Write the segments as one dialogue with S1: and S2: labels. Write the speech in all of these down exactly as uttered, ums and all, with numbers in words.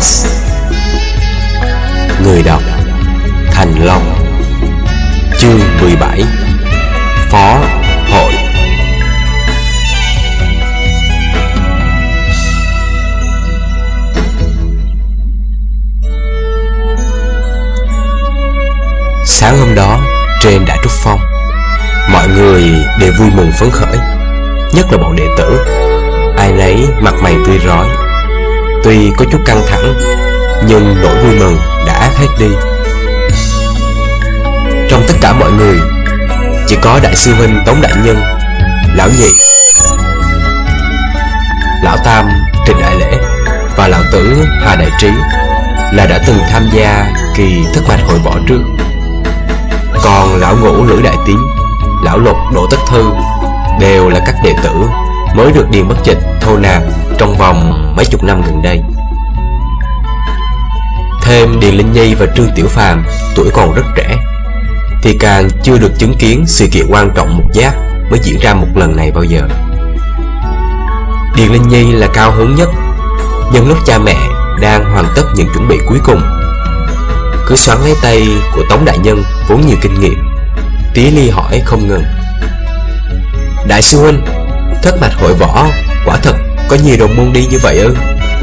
S1: Podcast. Người đọc Thành Long. Chương mười bảy. Phó hội. Sáng hôm đó trên Đại Trúc Phong, mọi người đều vui mừng phấn khởi, nhất là bọn đệ tử. Ai nấy mặt mày tươi rói. Tuy có chút căng thẳng, nhưng nỗi vui mừng đã hết đi. Trong tất cả mọi người, chỉ có đại sư huynh Tống Đại Nhân, lão nhị, lão tam Trịnh Đại Lễ và lão tử Hà Đại Trí là đã từng tham gia kỳ thất mạch hội võ trước. Còn lão ngũ Lữ Đại Tiến, lão lục Đỗ Tất Thư đều là các đệ tử mới được Điền Bất Dịch thô nạp trong vòng mấy chục năm gần đây. Thêm Điền Linh Nhi và Trương Tiểu Phàm tuổi còn rất trẻ, thì càng chưa được chứng kiến sự kiện quan trọng một giác mới diễn ra một lần này bao giờ. Điền Linh Nhi là cao hứng nhất, nhân lúc cha mẹ đang hoàn tất những chuẩn bị cuối cùng, cứ xoắn lấy tay của Tống Đại Nhân vốn nhiều kinh nghiệm, tía ly hỏi không ngừng: Đại sư huynh, thất mạch hội võ quả thật có nhiều đồng môn đi như vậy ư?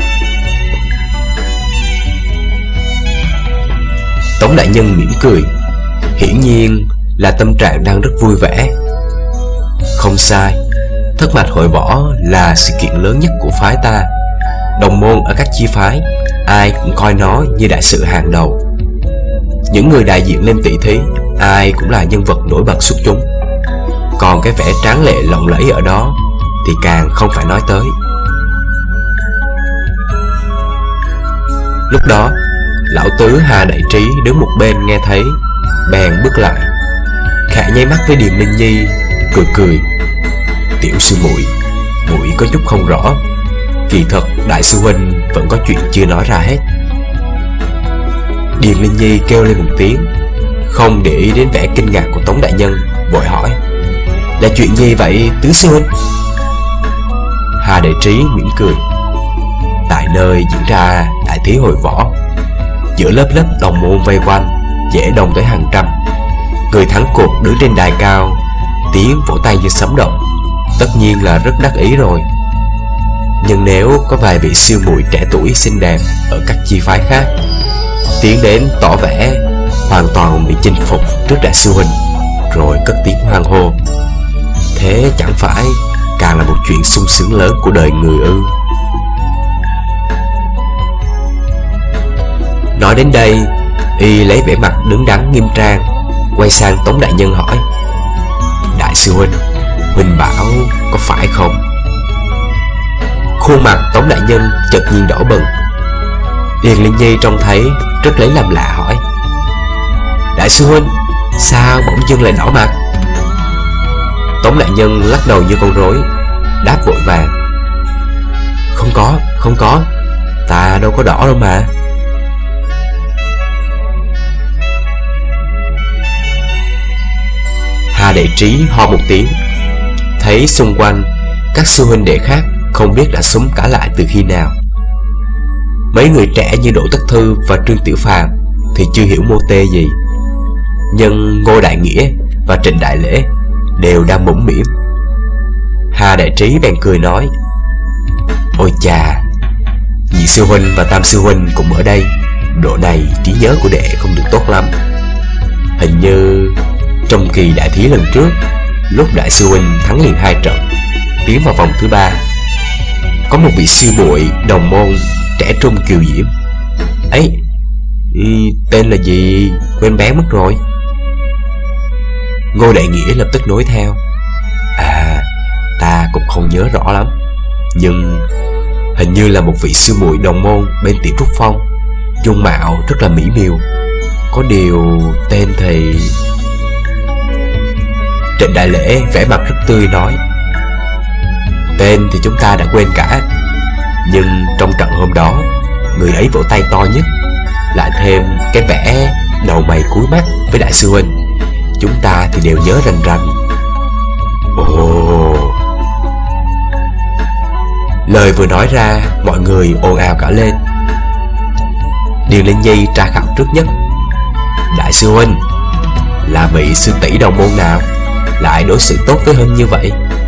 S1: Tống Đại Nhân mỉm cười, hiển nhiên là tâm trạng đang rất vui vẻ. Không sai, thất mạch hội võ là sự kiện lớn nhất của phái ta. Đồng môn ở các chi phái ai cũng coi nó như đại sự hàng đầu. Những người đại diện lên tỷ thí ai cũng là nhân vật nổi bật xuất chúng. Còn cái vẻ tráng lệ lộng lẫy ở đó thì càng không phải nói tới. Lúc đó lão tứ Hà Đại Trí đứng một bên nghe thấy, bèn bước lại, khẽ nháy mắt với Điền Linh Nhi, cười cười: Tiểu sư muội, muội có chút không rõ, kỳ thật đại sư huynh vẫn có chuyện chưa nói ra hết. Điền Linh Nhi kêu lên một tiếng, không để ý đến vẻ kinh ngạc của Tống Đại Nhân, vội hỏi: Là chuyện gì vậy tứ sư huynh? Hà Đại Trí mỉm cười: Tại nơi diễn ra đại thí hội võ, giữa lớp lớp đồng môn vây quanh, dễ đông tới hàng trăm. Người thắng cuộc đứng trên đài cao, tiếng vỗ tay như sấm động, tất nhiên là rất đắc ý rồi. Nhưng nếu có vài vị sư muội trẻ tuổi xinh đẹp ở các chi phái khác tiến đến tỏ vẻ hoàn toàn bị chinh phục trước đại sư huynh, rồi cất tiếng hoan hô, thế chẳng phải càng là một chuyện sung sướng lớn của đời người ư? Nói đến đây, y lấy vẻ mặt đứng đắn nghiêm trang, quay sang Tống Đại Nhân hỏi: Đại sư huynh, huynh bảo có phải không? Khuôn mặt Tống Đại Nhân chợt nhiên đỏ bừng. Điền Linh Nhi trông thấy rất lấy làm lạ hỏi: Đại sư huynh, sao bỗng dưng lại đỏ mặt? Tống Đại Nhân lắc đầu như con rối, đáp vội vàng: Không có, không có, ta đâu có đỏ đâu mà. Hà Đại Trí ho một tiếng, thấy xung quanh các sư huynh đệ khác không biết đã súng cả lại từ khi nào. Mấy người trẻ như Đỗ Tất Thư và Trương Tiểu Phàm thì chưa hiểu mô tê gì, nhưng Ngô Đại Nghĩa và Trịnh Đại Lễ đều đang mũm mĩm. Hà Đại Trí bèn cười nói: Ôi chà, nhị sư huynh và tam sư huynh cũng ở đây, độ này trí nhớ của đệ không được tốt lắm. Hình như trong kỳ đại thí lần trước, lúc đại sư huynh thắng liền hai trận, tiến vào vòng thứ ba, có một vị sư muội đồng môn trẻ trung kiều diễm ấy, tên là gì quên bé mất rồi. Ngô Đại Nghĩa lập tức nối theo: À, ta cũng không nhớ rõ lắm, nhưng hình như là một vị sư muội đồng môn bên Tiểu Trúc Phong, dung mạo rất là mỹ miều, có điều tên thì... Trịnh Đại Lễ vẻ mặt rất tươi nói: Tên thì chúng ta đã quên cả, nhưng trong trận hôm đó, người ấy vỗ tay to nhất, lại thêm cái vẻ đầu mày cúi mắt với đại sư huynh, chúng ta thì đều nhớ rành rành. Ồ, Lời vừa nói ra, mọi người ồn ào cả lên. Điền Linh Nhi tra khảo trước nhất. Đại sư huynh, là vị sư tỷ đồng môn nào lại đối xử tốt với huynh như vậy?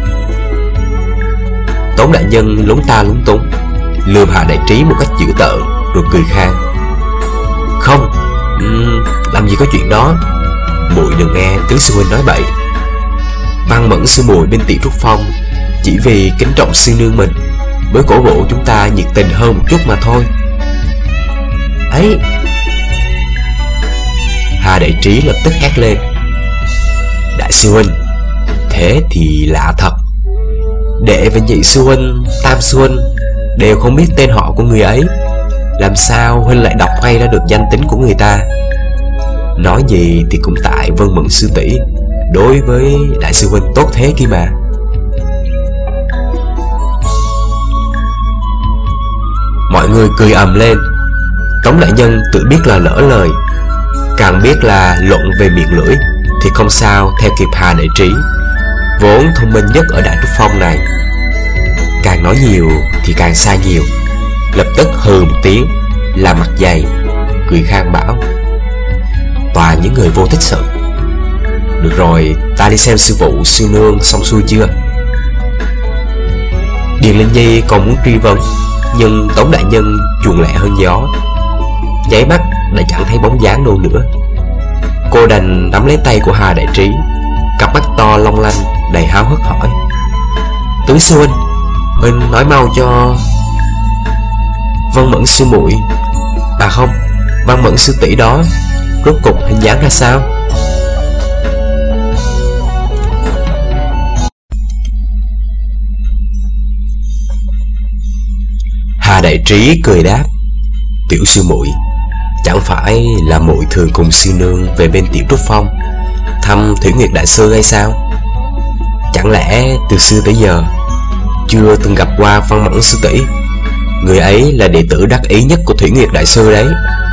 S1: Tống đại nhân lúng ta lúng túng, lườm Hà Đại Trí một cách dữ tợn rồi cười khan. Không, um, làm gì có chuyện đó. Muội đừng nghe tứ sư huynh nói bậy. Văn Mẫn sư muội bên Tiểu Trúc Phong chỉ vì kính trọng sư nương mình mới cổ vũ chúng ta nhiệt tình hơn một chút mà thôi. Ấy! Hà Đại Trí lập tức hét lên. Đại sư huynh, thế thì lạ thật. Đệ và nhị sư huynh, tam sư huynh đều không biết tên họ của người ấy, làm sao huynh lại đọc hay ra được danh tính của người ta? Nói gì thì cũng tại Vân Mẫn sư tỷ đối với đại sư huynh tốt thế kia mà. Mọi người cười ầm lên. Tống đại nhân tự biết là lỡ lời, càng biết là luận về miệng lưỡi thì không sao theo kịp Hà Đại Trí, vốn thông minh nhất ở Đại Trúc Phong này. Càng nói nhiều thì càng sai nhiều, lập tức hừ một tiếng, làm mặt dày, cười khan bảo: toàn những người vô tích sự. Được rồi, ta đi xem sư phụ sư nương xong xuôi chưa? Điền Linh Nhi còn muốn truy vấn, nhưng Tống đại nhân chuồn lẹ hơn gió, nháy mắt đã chẳng thấy bóng dáng đâu nữa. Cô đành nắm lấy tay của Hà Đại Trí, cặp mắt to long lanh đầy háo hức hỏi: Tứ sư huynh, huynh nói mau cho Vân Mẫn sư muội, à không, Văn Mẫn sư tỷ đó rốt cục hình dáng ra sao? Hà Đại Trí cười đáp: Tiểu sư muội, chẳng phải là muội thường cùng sư nương về bên Tiểu Trúc Phong thăm Thủy Nguyệt đại sư hay sao? Chẳng lẽ từ xưa tới giờ chưa từng gặp qua Văn Mẫn sư tỷ? Người ấy là đệ tử đắc ý nhất của Thủy Nguyệt đại sư đấy.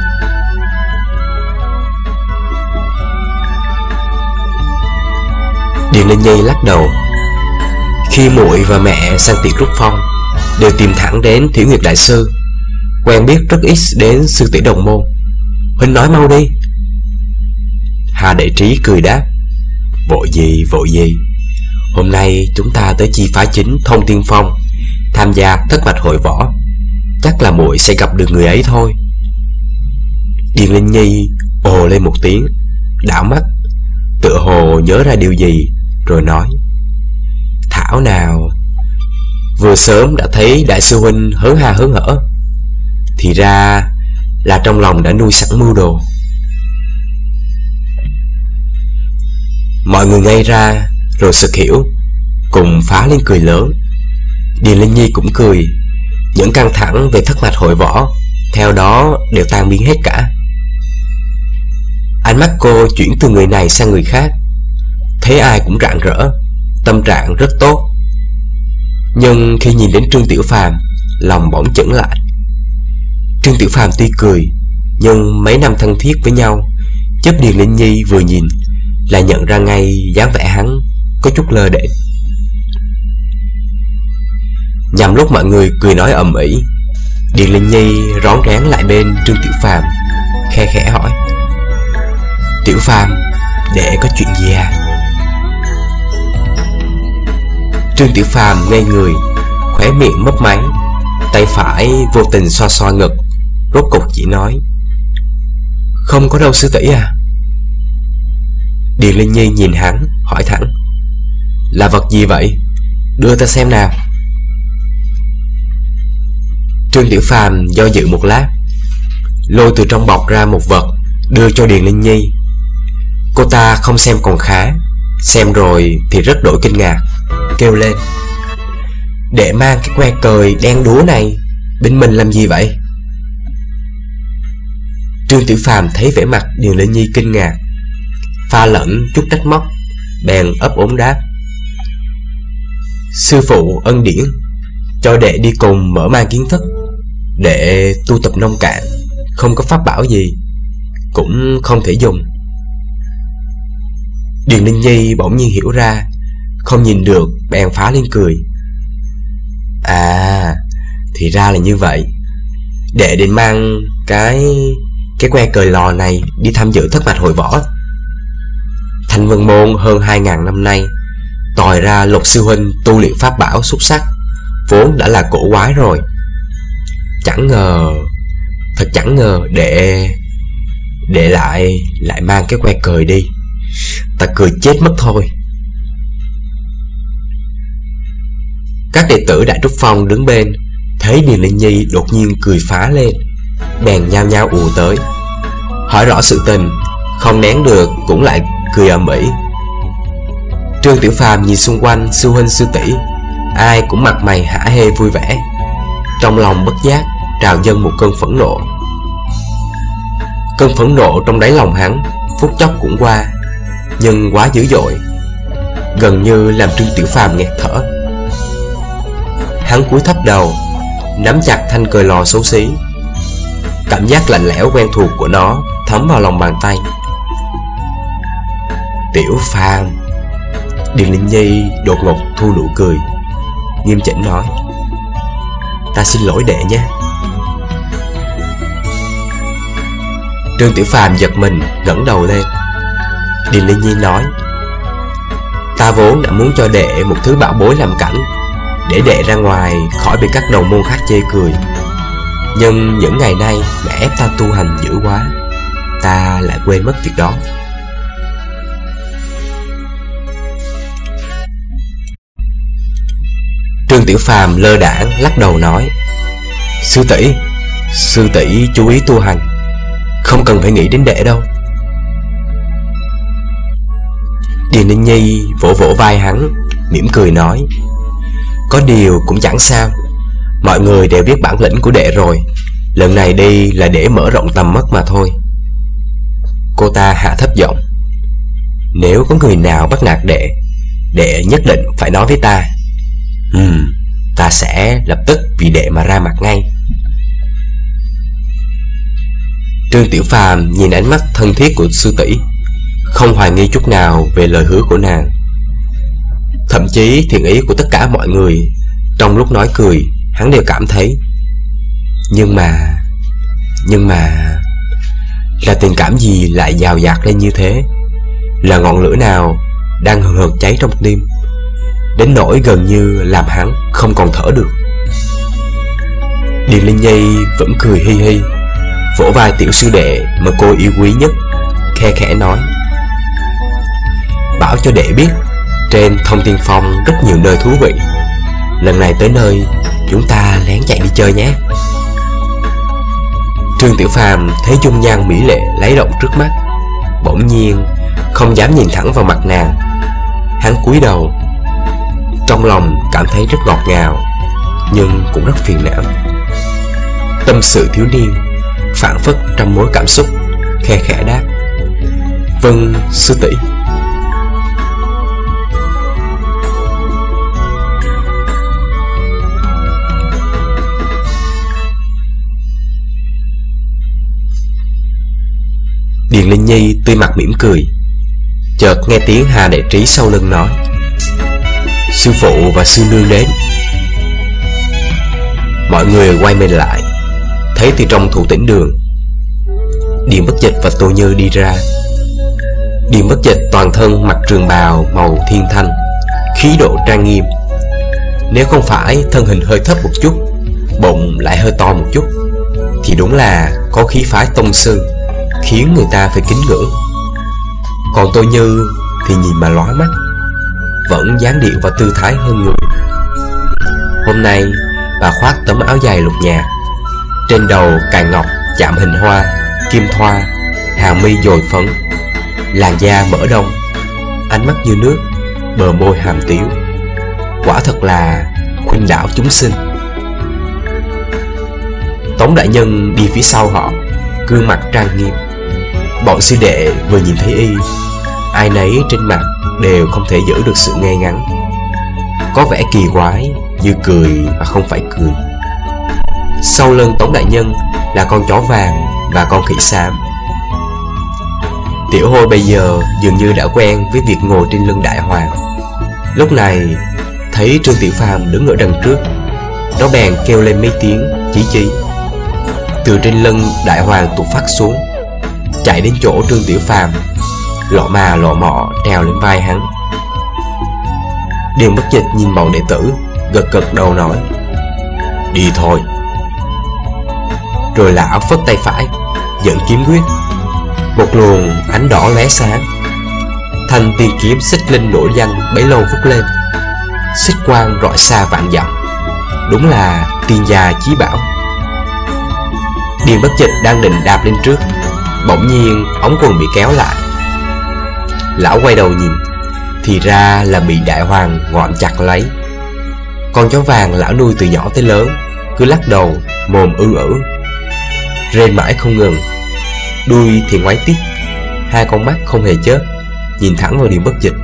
S1: Điền Linh Nhi lắc đầu. Khi muội và mẹ sang Tiểu Trúc Phong đều tìm thẳng đến Thủy Nguyệt đại sư, quen biết rất ít đến sư tỷ đồng môn. Huynh nói mau đi. Hà Đại Trí cười đáp: Vội gì vội gì, hôm nay chúng ta tới chi phá chính Thông Tiên Phong tham gia thất mạch hội võ, chắc là muội sẽ gặp được người ấy thôi. Điền Linh Nhi ồ lên một tiếng, đảo mắt, tựa hồ nhớ ra điều gì rồi nói: Thảo nào vừa sớm đã thấy đại sư huynh hớn ha hớn hở, thì ra là trong lòng đã nuôi sẵn mưu đồ. Mọi người ngây ra rồi sực hiểu, cùng phá lên cười lớn. Điền Linh Nhi cũng cười, những căng thẳng về thất mạch hội võ theo đó đều tan biến hết cả. Ánh mắt cô chuyển từ người này sang người khác, thấy ai cũng rạng rỡ, tâm trạng rất tốt. Nhưng khi nhìn đến Trương Tiểu Phàm, lòng bỗng chững lại. Trương Tiểu Phàm tuy cười, nhưng mấy năm thân thiết với nhau, chớp Điền Linh Nhi vừa nhìn là nhận ra ngay dáng vẻ hắn có chút lơ đễnh. Nhằm lúc mọi người cười nói ầm ĩ, Điền Linh Nhi rón rén lại bên Trương Tiểu Phàm, khe khẽ hỏi: Tiểu Phàm, đệ có chuyện gì à? Trương Tiểu Phàm ngây người, khóe miệng mấp máy, tay phải vô tình xoa xoa ngực, rốt cục chỉ nói: Không có đâu sư tỷ à. Điền Linh Nhi nhìn hắn, hỏi thẳng: Là vật gì vậy? Đưa ta xem nào. Trương Tiểu Phàm do dự một lát, lôi từ trong bọc ra một vật, đưa cho Điền Linh Nhi. Cô ta không xem còn khá, xem rồi thì rất đổi kinh ngạc, kêu lên: Đệ mang cái que cời đen đúa này bên mình làm gì vậy? Trương Tiểu Phàm thấy vẻ mặt Điền Linh Nhi kinh ngạc, pha lẫn chút trách móc, bèn ấp úng đáp: Sư phụ ân điển, cho đệ đi cùng mở mang kiến thức. Đệ tu tập nông cạn, không có pháp bảo gì, cũng không thể dùng. Điền Linh Nhi bỗng nhiên hiểu ra, không nhìn được bèn phá lên cười: À, thì ra là như vậy. Đệ định mang cái Cái que cời lò này đi tham dự thất mạch hội võ. Thanh Vân Môn hơn hai ngàn năm nay tòi ra Lục sư huynh tu luyện pháp bảo xuất sắc, vốn đã là cổ quái rồi. Chẳng ngờ, thật chẳng ngờ đệ Đệ lại Lại mang cái que cời đi. Ta cười chết mất thôi. Các đệ tử Đại Trúc Phong đứng bên thấy Điền Linh Nhi đột nhiên cười phá lên, bèn nhao nhao ùa tới hỏi rõ sự tình, không nén được cũng lại cười ầm ĩ. Trương Tiểu Phàm nhìn xung quanh sư huynh sư tỷ, ai cũng mặt mày hả hê vui vẻ, trong lòng bất giác trào dâng một cơn phẫn nộ. Cơn phẫn nộ trong đáy lòng hắn phút chốc cũng qua, nhưng quá dữ dội, gần như làm Trương Tiểu Phàm nghẹt thở. Hắn cúi thấp đầu, nắm chặt thanh cời lò xấu xí. Cảm giác lạnh lẽo quen thuộc của nó thấm vào lòng bàn tay. Tiểu Phàm. Điền Linh Nhi đột ngột thu nụ cười, nghiêm chỉnh nói: Ta xin lỗi đệ nhé. Trương Tiểu Phàm giật mình ngẩng đầu lên. Điền Linh Nhi nói: Ta vốn đã muốn cho đệ một thứ bảo bối làm cảnh, để đệ ra ngoài khỏi bị các đồng môn khác chê cười. Nhưng những ngày nay mẹ ép ta tu hành dữ quá, ta lại quên mất việc đó. Trương Tiểu Phàm lơ đãng lắc đầu nói: Sư tỷ, sư tỷ chú ý tu hành, không cần phải nghĩ đến đệ đâu. Điền Linh Nhi vỗ vỗ vai hắn, mỉm cười nói: Có điều cũng chẳng sao, mọi người đều biết bản lĩnh của đệ rồi, lần này đi là để mở rộng tầm mắt mà thôi. Cô ta hạ thấp giọng: Nếu có người nào bắt nạt đệ, đệ nhất định phải nói với ta. Ừm, ta sẽ lập tức vì đệ mà ra mặt ngay. Trương Tiểu Phàm nhìn ánh mắt thân thiết của sư tỷ, không hoài nghi chút nào về lời hứa của nàng. Thậm chí thiện ý của tất cả mọi người trong lúc nói cười hắn đều cảm thấy. Nhưng mà Nhưng mà Là tình cảm gì lại dào dạt lên như thế? Là ngọn lửa nào đang hừng hực cháy trong tim, đến nỗi gần như làm hắn không còn thở được? Điền Linh Nhi vẫn cười hi hi, vỗ vai tiểu sư đệ mà cô yêu quý nhất, khe khẽ nói: Bảo cho đệ biết, trên Thông Tiên Phong rất nhiều nơi thú vị, lần này tới nơi chúng ta lén chạy đi chơi nhé. Trương Tiểu Phàm thấy dung nhan mỹ lệ lấy động trước mắt, bỗng nhiên không dám nhìn thẳng vào mặt nàng. Hắn cúi đầu, trong lòng cảm thấy rất ngọt ngào, nhưng cũng rất phiền não. Tâm sự thiếu niên phảng phất trong mối cảm xúc, khe khẽ đáp: Vâng sư tỷ. Điền Linh Nhi tươi mặt mỉm cười, chợt nghe tiếng Hà Đại Trí sau lưng nói: Sư phụ và sư nương đến. Mọi người quay mình lại, thấy từ trong thủ tĩnh đường, Điền Bất Dịch và Tô Như đi ra. Điền Bất Dịch toàn thân mặc trường bào màu thiên thanh, khí độ trang nghiêm. Nếu không phải thân hình hơi thấp một chút, bụng lại hơi to một chút, thì đúng là có khí phái tông sư, khiến người ta phải kính ngưỡng. Còn Tô Như thì nhìn mà lóa mắt, vẫn dáng điệu và tư thái hơn người. Hôm nay bà khoác tấm áo dài lục nhạt, trên đầu cài ngọc chạm hình hoa, kim thoa, hàng mi dồi phấn, làn da mỡ đông, ánh mắt như nước, bờ môi hàm tiếu, quả thật là khuynh đảo chúng sinh. Tống đại nhân đi phía sau họ, gương mặt trang nghiêm. Bọn sư đệ vừa nhìn thấy y, ai nấy trên mặt đều không thể giữ được sự ngay ngắn, có vẻ kỳ quái, như cười mà không phải cười. Sau lưng Tống đại nhân là con chó vàng và con khỉ xám. Tiểu Hôi bây giờ dường như đã quen với việc ngồi trên lưng đại hoàng. Lúc này thấy Trương Tiểu Phàm đứng ở đằng trước, nó bèn kêu lên mấy tiếng chí chí. từ trên lưng đại hoàng tuột phát xuống, chạy đến chỗ Trương Tiểu Phàm, lọ mà lọ mọ trèo lên vai hắn. Điền Bất Dịch nhìn bọn đệ tử, gật gật đầu nói: đi thôi. Rồi lão phất tay phải, dẫn kiếm quyết. Một luồng ánh đỏ lóe sáng, thanh tiên kiếm Xích Linh nổi danh bấy lâu vút lên, xích quang rọi xa vạn dặm, đúng là tiên gia chí bảo. Điền Bất Dịch đang định đạp lên trước, bỗng nhiên ống quần bị kéo lại. Lão quay đầu nhìn, thì ra là bị đại hoàng ngoạm chặt lấy. Con chó vàng lão nuôi từ nhỏ tới lớn, cứ lắc đầu, mồm ư ử, rên mãi không ngừng, đuôi thì ngoáy tít, hai con mắt không hề chớp, nhìn thẳng vào Điền Bất Dịch.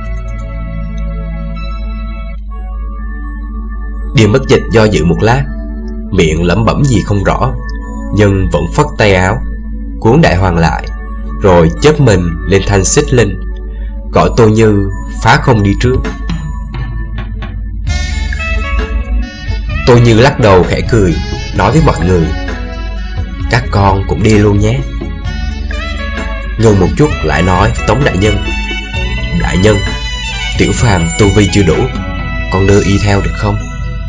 S1: Điền Bất Dịch do dự một lát, miệng lẩm bẩm gì không rõ, nhưng vẫn phất tay áo, cuốn đại hoàng lại, rồi chớp mình lên thanh Xích Linh, gọi Tô Như phá không đi trước. Tô Như lắc đầu khẽ cười, nói với mọi người: các con cũng đi luôn nhé. Ngừng một chút lại nói với Tống đại nhân: đại nhân, Tiểu Phàm tu vi chưa đủ, con đưa y theo được không?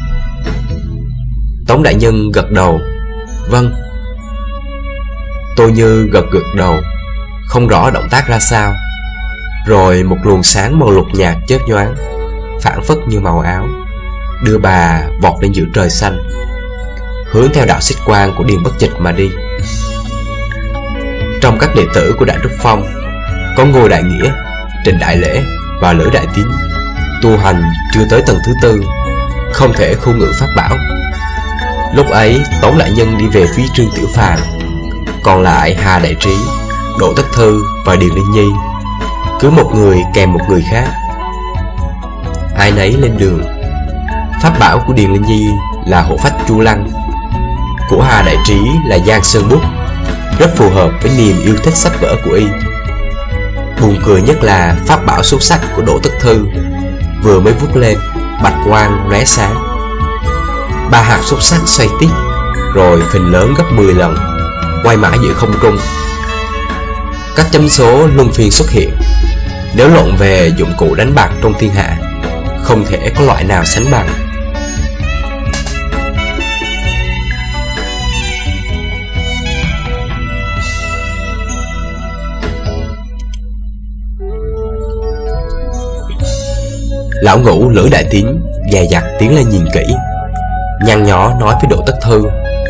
S1: Tống đại nhân gật đầu: vâng. Tô Như gật gật đầu, không rõ động tác ra sao. Rồi một luồng sáng màu lục nhạt chớp nhoáng, phảng phất như màu áo, đưa bà vọt lên giữa trời xanh, hướng theo đạo xích quang của Điền Bất Dịch mà đi. Trong các đệ tử của Đại Trúc Phong, có Ngô Đại Nghĩa, Trịnh Đại Lễ và Lữ Đại Tín, tu hành chưa tới tầng thứ tư, không thể khu ngự pháp bảo. Lúc ấy Tống đại nhân đi về phía Trương Tiểu Phàm, còn lại Hà Đại Trí, Đỗ Tất Thư và Điền Linh Nhi, cứ một người kèm một người khác, ai nấy lên đường. Pháp bảo của Điền Linh Nhi là hộ phách Chu Lăng, của Hà Đại Trí là Giang Sơn Bút, rất phù hợp với niềm yêu thích sách vở của y. Buồn cười nhất là pháp bảo xuất sắc của Đỗ Tất Thư vừa mới vút lên, bạch quang lóe sáng, ba hạt xúc sắc xoay tít, rồi phình lớn gấp mười lần, quay mãi giữa không trung. Các chấm số luân phiên xuất hiện. Nếu luận về dụng cụ đánh bạc trong thiên hạ, không thể có loại nào sánh bằng. Lão Ngũ Lữ Đại Tín dè dặt tiến lên nhìn kỹ, nhăn nhó nói với Đỗ Tất Thư: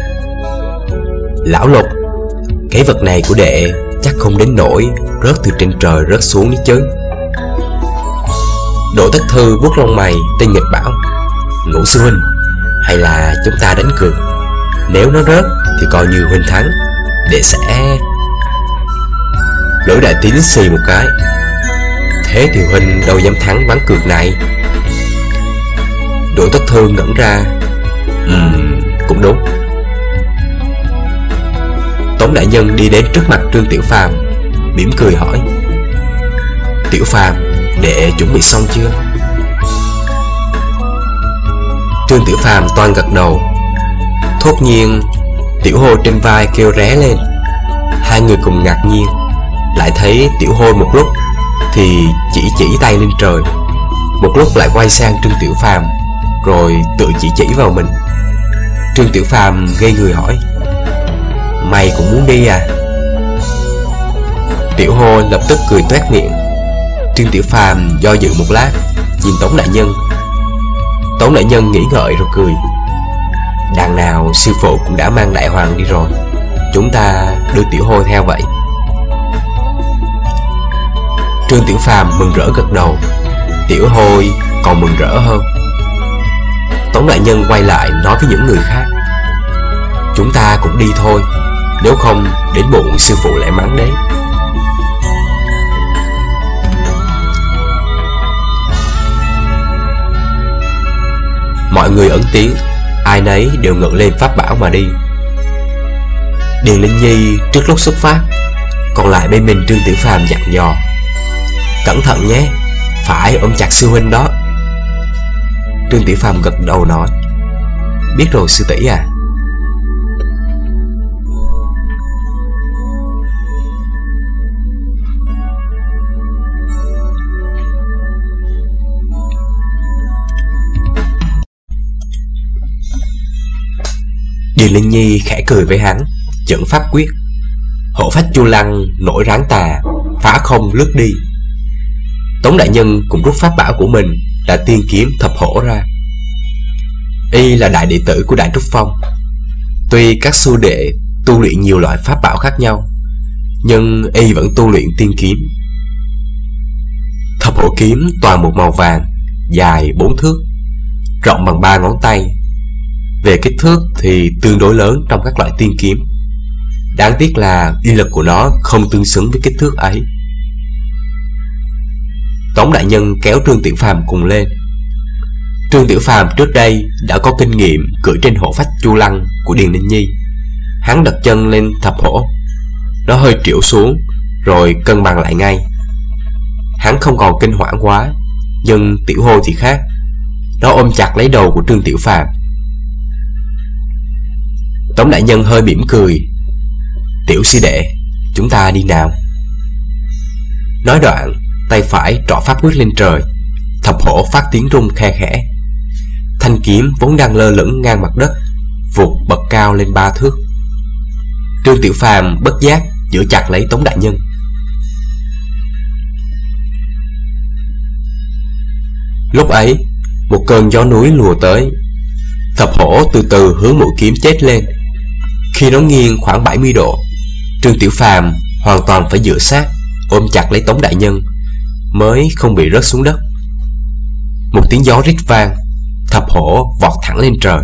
S1: lão Lục, cái vật này của đệ chắc không đến nỗi rớt từ trên trời rớt xuống đấy chứ. Đỗ Tất Thư vuốt lông mày tinh nghịch bảo: Ngũ sư huynh, hay là chúng ta đánh cược, nếu nó rớt thì coi như huynh thắng, đệ sẽ... Lữ Đại Tín xì một cái: thế thì huynh đâu dám thắng ván cược này. Đỗ Tất Thư ngẩn ra: Ừm, cũng đúng. Tống đại nhân đi đến trước mặt Trương Tiểu Phàm, mỉm cười hỏi: Tiểu Phàm, đệ chuẩn bị xong chưa? Trương Tiểu Phàm toan gật đầu. Thốt nhiên Tiểu Hôi trên vai kêu ré lên. Hai người cùng ngạc nhiên, lại thấy Tiểu Hôi một lúc thì chỉ chỉ tay lên trời, một lúc lại quay sang Trương Tiểu Phàm, rồi tự chỉ chỉ vào mình. Trương Tiểu Phàm ngây người hỏi: mày cũng muốn đi à? Tiểu Hôi lập tức cười toét miệng. Trương Tiểu Phàm do dự một lát, nhìn Tống đại nhân. Tống đại nhân nghĩ ngợi rồi cười: đằng nào sư phụ cũng đã mang đại hoàng đi rồi, chúng ta đưa Tiểu Hôi theo vậy. Trương Tiểu Phàm mừng rỡ gật đầu. Tiểu Hôi còn mừng rỡ hơn. Tống đại nhân quay lại nói với những người khác: chúng ta cũng đi thôi, nếu không đến muộn sư phụ lại mắng đấy. Mọi người ấn tiếng, ai nấy đều ngẩng lên pháp bảo mà đi. Điền Linh Nhi trước lúc xuất phát, còn lại bên mình Trương Tiểu Phàm dặn dò: cẩn thận nhé, phải ôm chặt sư huynh đó. Trương Tiểu Phàm gật đầu nói: biết rồi sư tỷ à. Điền Linh Nhi khẽ cười với hắn, chẩn pháp quyết. Hổ phách chu lăng nổi ráng tà, phá không lướt đi. Tống đại nhân cũng rút pháp bảo của mình là tiên kiếm thập hổ ra. Y là đại đệ tử của Đại Trúc Phong. Tuy các sư đệ tu luyện nhiều loại pháp bảo khác nhau, nhưng Y vẫn tu luyện tiên kiếm. Thập hổ kiếm toàn một màu vàng, dài bốn thước, rộng bằng ba ngón tay. Về kích thước thì tương đối lớn trong các loại tiên kiếm. Đáng tiếc là uy lực của nó không tương xứng với kích thước ấy. Tống đại nhân kéo Trương Tiểu Phàm cùng lên. Trương Tiểu Phàm trước đây đã có kinh nghiệm cưỡi trên hổ phách chu lăng của Điền Linh Nhi. Hắn đặt chân lên thập hổ, nó hơi trĩu xuống rồi cân bằng lại ngay. Hắn không còn kinh hoảng quá, nhưng Tiểu Hô thì khác. Nó ôm chặt lấy đầu của Trương Tiểu Phàm. Tống đại nhân hơi mỉm cười. Tiểu sư đệ, chúng ta đi nào. Nói đoạn, tay phải trỏ pháp quyết lên trời. Thập hổ phát tiếng rung khe khẽ. Thanh kiếm vốn đang lơ lửng ngang mặt đất vụt bật cao lên ba thước. Trương Tiểu Phàm bất giác giữ chặt lấy Tống đại nhân. Lúc ấy, một cơn gió núi lùa tới. Thập hổ từ từ hướng mũi kiếm chết lên. Khi nó nghiêng khoảng bảy mươi độ, Trương Tiểu Phàm hoàn toàn phải dựa sát, ôm chặt lấy Tống đại nhân mới không bị rớt xuống đất. Một tiếng gió rít vang, thập hổ vọt thẳng lên trời.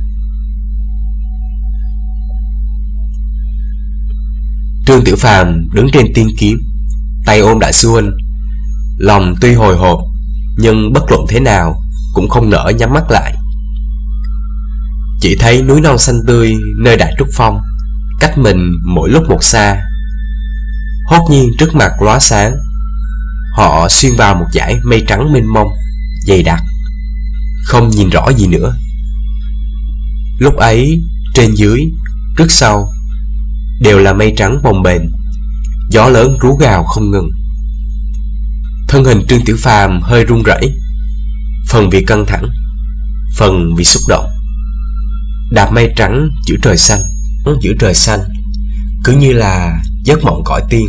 S1: Trương Tiểu Phàm đứng trên tiên kiếm, tay ôm đại sư huynh. Lòng tuy hồi hộp, nhưng bất luận thế nào cũng không nỡ nhắm mắt lại. Chỉ thấy núi non xanh tươi nơi Đại Trúc Phong cách mình mỗi lúc một xa. Hốt nhiên trước mặt lóa sáng, họ xuyên vào một dải mây trắng mênh mông, dày đặc, không nhìn rõ gì nữa. Lúc ấy, trên dưới, trước sau đều là mây trắng bồng bềnh, gió lớn rú gào không ngừng. Thân hình Trương Tiểu Phàm hơi run rẩy, phần vì căng thẳng, phần vì xúc động. Đạp mây trắng giữa trời xanh, giữa trời xanh, cứ như là giấc mộng cõi tiên.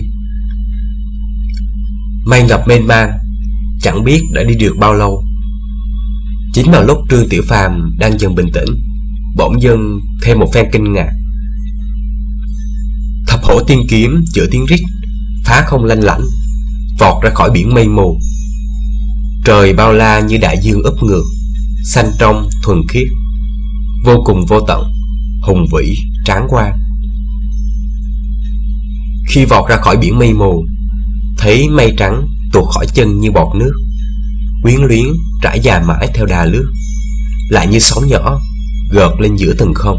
S1: Mây ngập mênh mang, chẳng biết đã đi được bao lâu. Chính vào lúc Trương Tiểu Phàm đang dần bình tĩnh, bỗng dưng thêm một phen kinh ngạc. Thập hổ tiên kiếm giữa tiếng rít phá không lanh lảnh, vọt ra khỏi biển mây mù. Trời bao la như đại dương úp ngược, xanh trong thuần khiết, vô cùng vô tận, hùng vĩ tráng quan. Khi vọt ra khỏi biển mây mù, thấy mây trắng tuột khỏi chân như bọt nước, quyến luyến trải dài mãi theo đà lướt, lại như sóng nhỏ gợt lên giữa tầng không.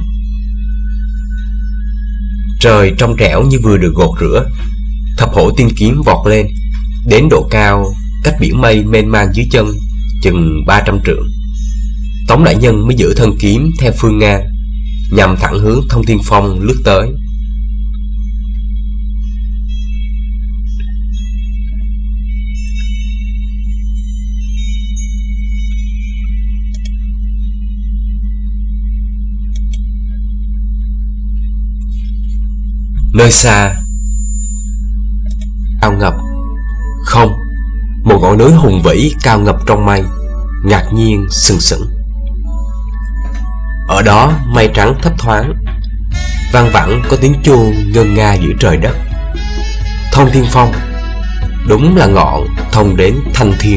S1: Trời trong trẻo như vừa được gột rửa. Thập hổ tiên kiếm vọt lên, đến độ cao cách biển mây mênh mang dưới chân chừng ba trăm trượng. Tống đại nhân mới giữ thân kiếm theo phương ngang, nhằm thẳng hướng Thông Thiên Phong lướt tới. Nơi xa, cao ngập, không, một ngọn núi hùng vĩ cao ngập trong mây, ngạc nhiên sừng sững. Ở đó mây trắng thấp thoáng, vang vẳng có tiếng chuông ngân nga giữa trời đất. Thông Thiên Phong, đúng là ngọn thông đến thanh thiên.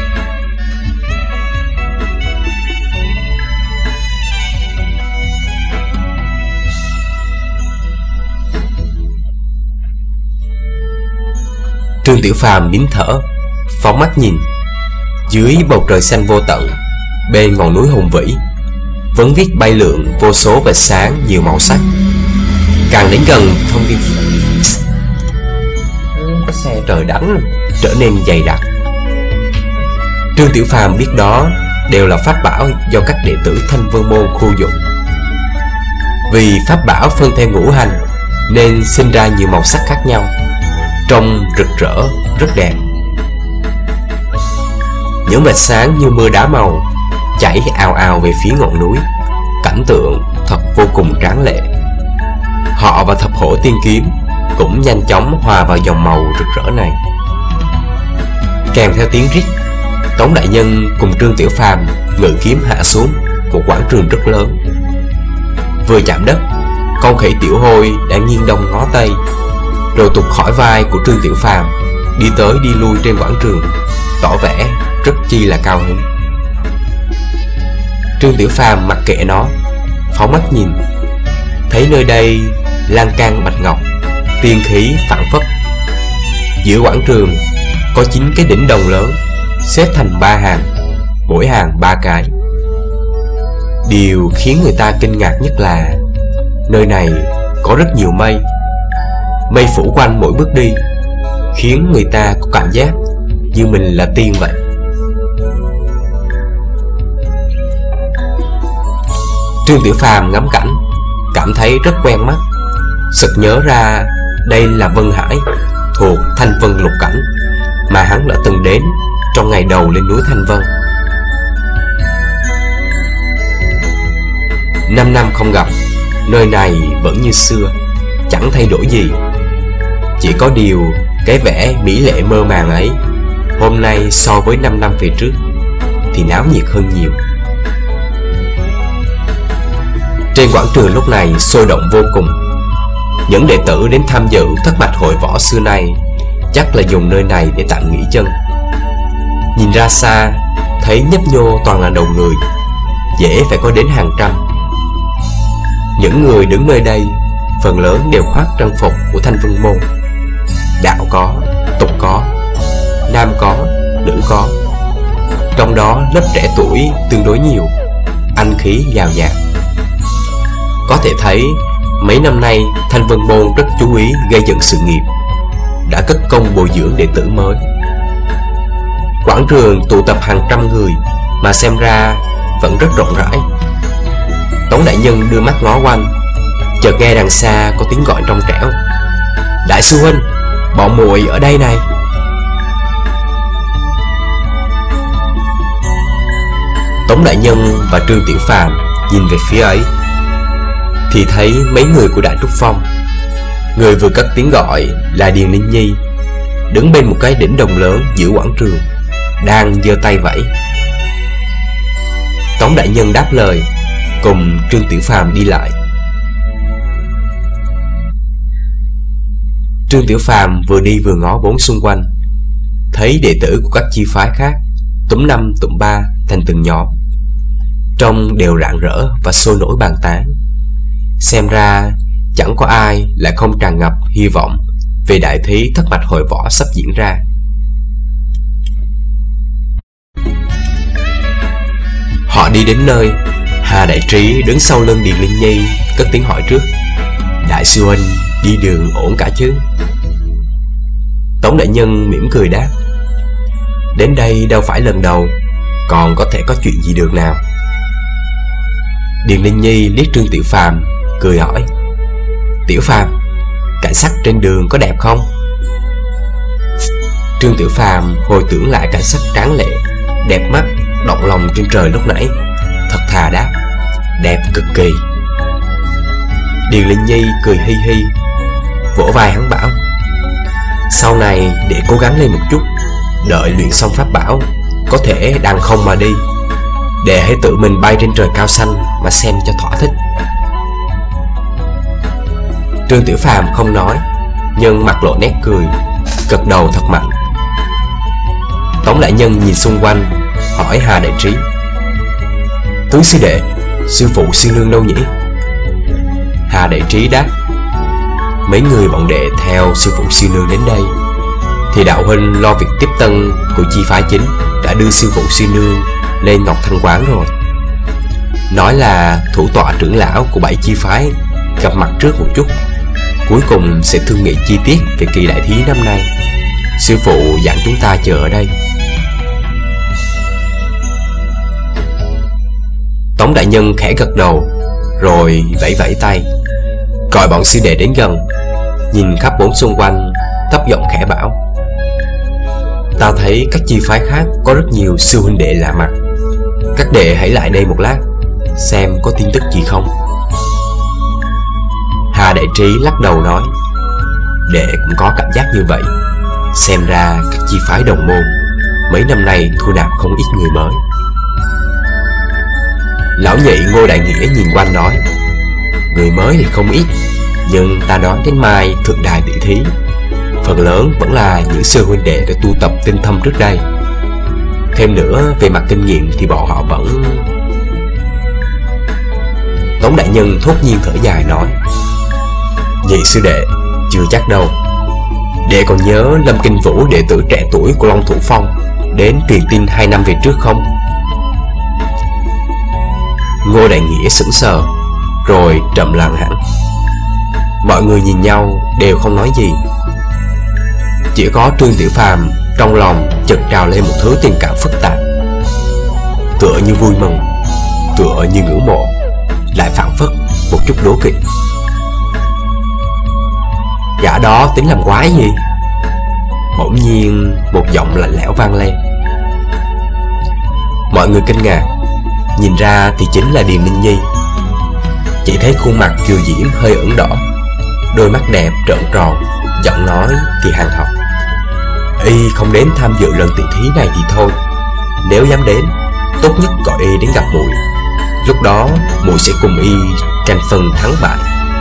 S1: Trương Tiểu Phàm nín thở, phóng mắt nhìn. Dưới bầu trời xanh vô tận, bên ngọn núi hùng vĩ, vẫn viết bay lượn vô số vệt sáng nhiều màu sắc. Càng đến gần Thông Thiên Phong, cái xe trời đánh trở nên dày đặc. Trương Tiểu Phàm biết đó đều là pháp bảo do các đệ tử Thanh Vân Môn khu dụng. Vì pháp bảo phân theo ngũ hành nên sinh ra nhiều màu sắc khác nhau, trông rực rỡ, rất đẹp. Những vệt sáng như mưa đá màu chảy ào ào về phía ngọn núi, cảnh tượng thật vô cùng tráng lệ. Họ và thập hổ tiên kiếm cũng nhanh chóng hòa vào dòng màu rực rỡ này. Kèm theo tiếng rít, Tống đại nhân cùng Trương Tiểu Phàm ngự kiếm hạ xuống một quảng trường rất lớn. Vừa chạm đất, con khỉ Tiểu Hôi đã nghiêng đông ngó tây, rồi tụt khỏi vai của Trương Tiểu Phàm, đi tới đi lui trên quảng trường, tỏ vẻ rất chi là cao hứng. Trương Tiểu Phàm mặc kệ nó, phóng mắt nhìn, thấy nơi đây lan can bạch ngọc, tiên khí phảng phất. Giữa quảng trường có chín cái đỉnh đồng lớn xếp thành ba hàng, mỗi hàng ba cái. Điều khiến người ta kinh ngạc nhất là nơi này có rất nhiều mây. Mây phủ quanh mỗi bước đi, khiến người ta có cảm giác như mình là tiên vậy. Trương Tiểu Phàm ngắm cảnh, cảm thấy rất quen mắt, sực nhớ ra đây là Vân Hải thuộc Thanh Vân Lục Cảnh mà hắn đã từng đến trong ngày đầu lên núi Thanh Vân. Năm năm không gặp, nơi này vẫn như xưa, chẳng thay đổi gì. Chỉ có điều cái vẻ mỹ lệ mơ màng ấy hôm nay so với năm năm về trước thì náo nhiệt hơn nhiều. Trên quảng trường lúc này sôi động vô cùng. Những đệ tử đến tham dự thất bạch hội võ xưa nay chắc là dùng nơi này để tạm nghỉ chân. Nhìn ra xa, thấy nhấp nhô toàn là đầu người, dễ phải có đến hàng trăm. Những người đứng nơi đây phần lớn đều khoác trang phục của Thanh Vân Môn. Đạo có, tục có, nam có, nữ có. Trong đó lớp trẻ tuổi tương đối nhiều, anh khí dào dạt. Có thể thấy mấy năm nay Thanh Vân Môn rất chú ý gây dựng sự nghiệp, đã cất công bồi dưỡng đệ tử mới. Quảng trường tụ tập hàng trăm người mà xem ra vẫn rất rộng rãi. Tống đại nhân đưa mắt ngó quanh, chợt nghe đằng xa có tiếng gọi trong trẻo: "Đại sư huynh, bọn muội ở đây này." Tống đại nhân và Trương Tiểu Phàm nhìn về phía ấy thì thấy mấy người của Đại Trúc Phong. Người vừa cất tiếng gọi là Điền Linh Nhi, đứng bên một cái đỉnh đồng lớn giữa quảng trường, đang giơ tay vẫy. Tống đại nhân đáp lời, cùng Trương Tiểu Phàm đi lại. Trương Tiểu Phàm vừa đi vừa ngó bốn xung quanh, thấy đệ tử của các chi phái khác túm năm tụm ba thành từng nhóm, trông đều rạng rỡ và sôi nổi bàn tán. Xem ra chẳng có ai lại không tràn ngập hy vọng về đại thí thất bạch hội võ sắp diễn ra. Họ đi đến nơi, Hà Đại Trí đứng sau lưng Điền Linh Nhi cất tiếng hỏi trước: "Đại sư huynh đi đường ổn cả chứ?" Tống đại nhân mỉm cười đáp: "Đến đây đâu phải lần đầu, còn có thể có chuyện gì được nào." Điền Linh Nhi liếc Trương Tiểu Phàm cười hỏi: "Tiểu Phàm, cảnh sắc trên đường có đẹp không?" Trương Tiểu Phàm hồi tưởng lại cảnh sắc tráng lệ, đẹp mắt, động lòng trên trời lúc nãy, thật thà đáp: "Đẹp cực kỳ." Điền Linh Nhi cười hi hi, vỗ vai hắn bảo: "Sau này để cố gắng lên một chút, đợi luyện xong pháp bảo có thể đằng không mà đi, để hãy tự mình bay trên trời cao xanh mà xem cho thỏa thích." Trương Tiểu Phàm không nói, nhưng mặt lộ nét cười, gật đầu thật mạnh. Tống đại nhân nhìn xung quanh, hỏi Hà Đại Trí: "Tứ sư đệ, sư phụ sư nương đâu nhỉ?" Hà Đại Trí đáp: "Mấy người bọn đệ theo sư phụ sư nương đến đây, thì đạo huynh lo việc tiếp tân của chi phái chính đã đưa sư phụ sư nương lên Ngọc Thanh Quán rồi. Nói là thủ tọa trưởng lão của bảy chi phái gặp mặt trước một chút, cuối cùng sẽ thương nghị chi tiết về kỳ đại thí năm nay. Sư phụ dặn chúng ta chờ ở đây." Tống đại nhân khẽ gật đầu, rồi vẫy vẫy tay, gọi bọn sư đệ đến gần, nhìn khắp bốn xung quanh, thấp giọng khẽ bảo: "Ta thấy các chi phái khác có rất nhiều sư huynh đệ lạ mặt, các đệ hãy lại đây một lát, xem có tin tức gì không." Đại Trí lắc đầu nói: Đệ cũng có cảm giác như vậy. Xem ra các chi phái đồng môn mấy năm nay thu nạp không ít người mới. Lão nhị Ngô Đại Nghĩa nhìn quanh nói: Người mới thì không ít, nhưng ta đoán đến mai thượng đài tỷ thí, phần lớn vẫn là những sư huynh đệ đã tu tập tinh thâm trước đây. Thêm nữa, về mặt kinh nghiệm thì bọn họ vẫn... Tống đại nhân thốt nhiên thở dài nói: Nhị sư đệ, chưa chắc đâu. Đệ còn nhớ Lâm Kinh Vũ, đệ tử trẻ tuổi của Long Thủ Phong, đến truyền tin hai năm về trước không? Ngô Đại Nghĩa sững sờ, rồi trầm lặng hẳn. Mọi người nhìn nhau đều không nói gì. Chỉ có Trương Tiểu Phàm trong lòng chợt trào lên một thứ tình cảm phức tạp, tựa như vui mừng, tựa như ngưỡng mộ, lại phảng phất một chút đố kỵ. Gã đó tính làm quái gì? Bỗng nhiên một giọng lạnh lẽo vang lên. Mọi người kinh ngạc, nhìn ra thì chính là Điền Ninh Nhi. Chỉ thấy khuôn mặt kiều diễm hơi ửng đỏ, đôi mắt đẹp trợn tròn, giọng nói thì hàng học. Y không đến tham dự lần tỷ thí này thì thôi, nếu dám đến, tốt nhất gọi Y đến gặp muội. Lúc đó muội sẽ cùng Y tranh phần thắng bại.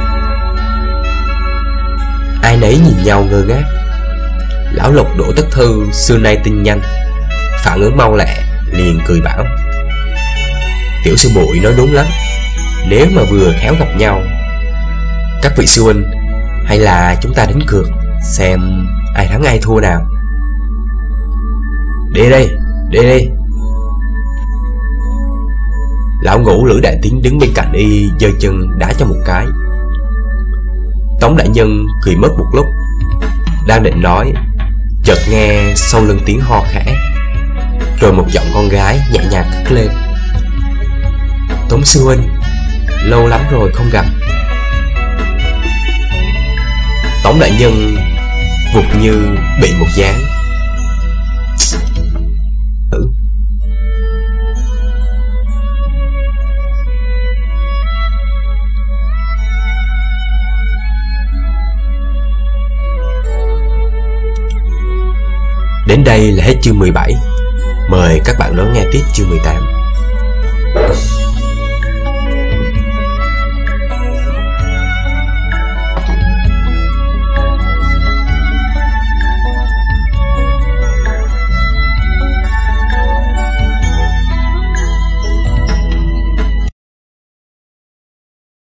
S1: Ai nấy nhìn nhau ngơ ngác. Lão Lục Đỗ Tất Thư xưa nay tin nhanh, phản ứng mau lẹ, liền cười bảo: Tiểu sư muội nói đúng lắm. Nếu mà vừa khéo gặp nhau, các vị sư huynh, hay là chúng ta đánh cược xem ai thắng ai thua nào. Đi đây, đi đi. Lão Ngũ Lữ Đại Tiến đứng bên cạnh Y giơ chân đá cho một cái. Tống đại nhân cười mất một lúc, đang định nói, chợt nghe sau lưng tiếng ho khẽ, rồi một giọng con gái nhẹ nhàng cất lên: Tống sư huynh, lâu lắm rồi không gặp. Tống đại nhân vụt như bị một dáng. Ừ. Đến đây là hết chương mười bảy. Mời các bạn đón nghe tiếp chương mười tám.